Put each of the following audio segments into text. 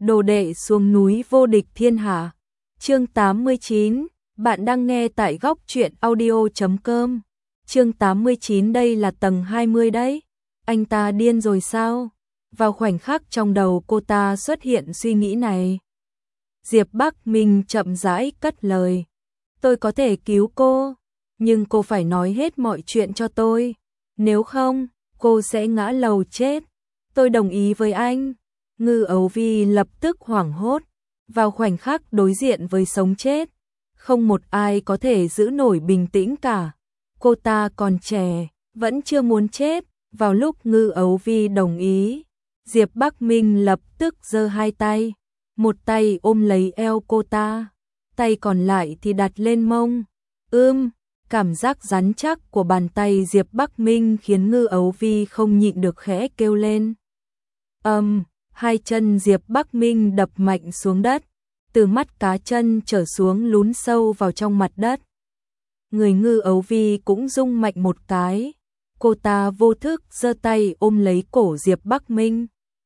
đồ đệ xuống núi vô địch thiên hạ. Chương 89, bạn đang nghe tại góc truyện audio.com. Chương 89 đây là tầng 20 đấy. Anh ta điên rồi sao? Vào khoảnh khắc trong đầu cô ta xuất hiện suy nghĩ này. Diệp Bắc Minh chậm rãi cất lời. Tôi có thể cứu cô, nhưng cô phải nói hết mọi chuyện cho tôi. Nếu không, cô sẽ ngã lầu chết. Tôi đồng ý với anh. Ngư Ấu Vi lập tức hoảng hốt. Vào khoảnh khắc đối diện với sống chết, không một ai có thể giữ nổi bình tĩnh cả. Cô ta còn trẻ, vẫn chưa muốn chết. Vào lúc Ngư Ấu Vi đồng ý, Diệp Bắc Minh lập tức giơ hai tay. Một tay ôm lấy eo cô ta, tay còn lại thì đặt lên mông. Cảm giác rắn chắc của bàn tay Diệp Bắc Minh khiến Ngư Ấu Vi không nhịn được khẽ kêu lên. Hai chân Diệp Bắc Minh đập mạnh xuống đất, từ mắt cá chân trở xuống lún sâu vào trong mặt đất. Người Ngư Ấu Vi cũng rung mạnh một cái, cô ta vô thức giơ tay ôm lấy cổ Diệp Bắc Minh.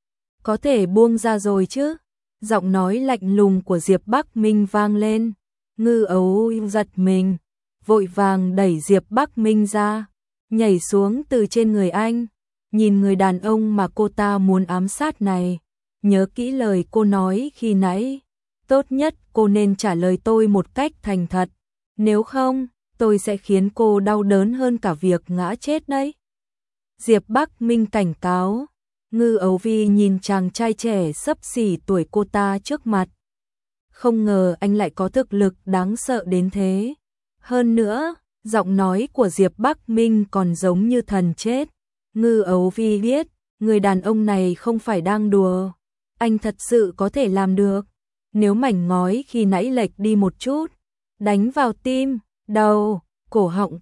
Có thể buông ra rồi chứ? Giọng nói lạnh lùng của Diệp Bắc Minh vang lên. Ngư Ấu giật mình, vội vàng đẩy Diệp Bắc Minh ra, nhảy xuống từ trên người anh. Nhìn người đàn ông mà cô ta muốn ám sát này, nhớ kỹ lời cô nói khi nãy. Tốt nhất cô nên trả lời tôi một cách thành thật, nếu không, tôi sẽ khiến cô đau đớn hơn cả việc ngã chết đấy. Diệp Bắc Minh cảnh cáo. Ngư Ấu Vi nhìn chàng trai trẻ xấp xỉ tuổi cô ta trước mặt. Không ngờ anh lại có thực lực đáng sợ đến thế. Hơn nữa, giọng nói của Diệp Bắc Minh còn giống như thần chết. Ngư Ấu Vi biết, người đàn ông này không phải đang đùa. Anh thật sự có thể làm được. Nếu mảnh ngói khi nãy lệch đi một chút, đánh vào tim, đầu, cổ họng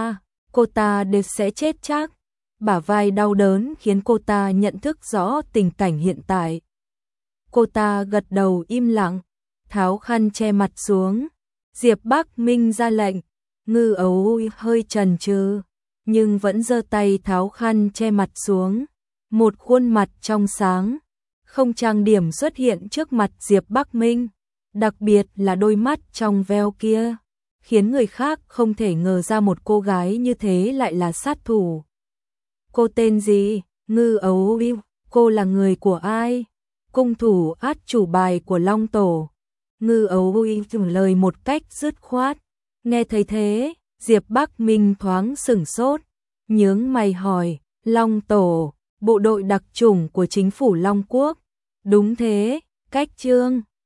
cô ta đều sẽ chết chắc. Bả vai đau đớn khiến cô ta nhận thức rõ tình cảnh hiện tại. Cô ta gật đầu im lặng, tháo khăn che mặt xuống. Diệp Bắc Minh ra lệnh. Ngư Ấu hơi chần chừ, nhưng vẫn giơ tay tháo khăn che mặt xuống. Một khuôn mặt trong sáng, không trang điểm xuất hiện trước mặt Diệp Bắc Minh. Đặc biệt là đôi mắt trong veo kia, khiến người khác không thể ngờ ra một cô gái như thế lại là sát thủ. Cô tên gì? Ngư Ấu Vi. Cô là người của ai? Cung thủ át chủ bài của Long Tổ. Ngư Ấu Vi dùng lời một cách dứt khoát. Nghe thấy thế, Diệp Bắc Minh thoáng sửng sốt, nhướng mày hỏi. Long Tổ, bộ đội đặc chủng của chính phủ Long Quốc. Đúng thế, cách trương,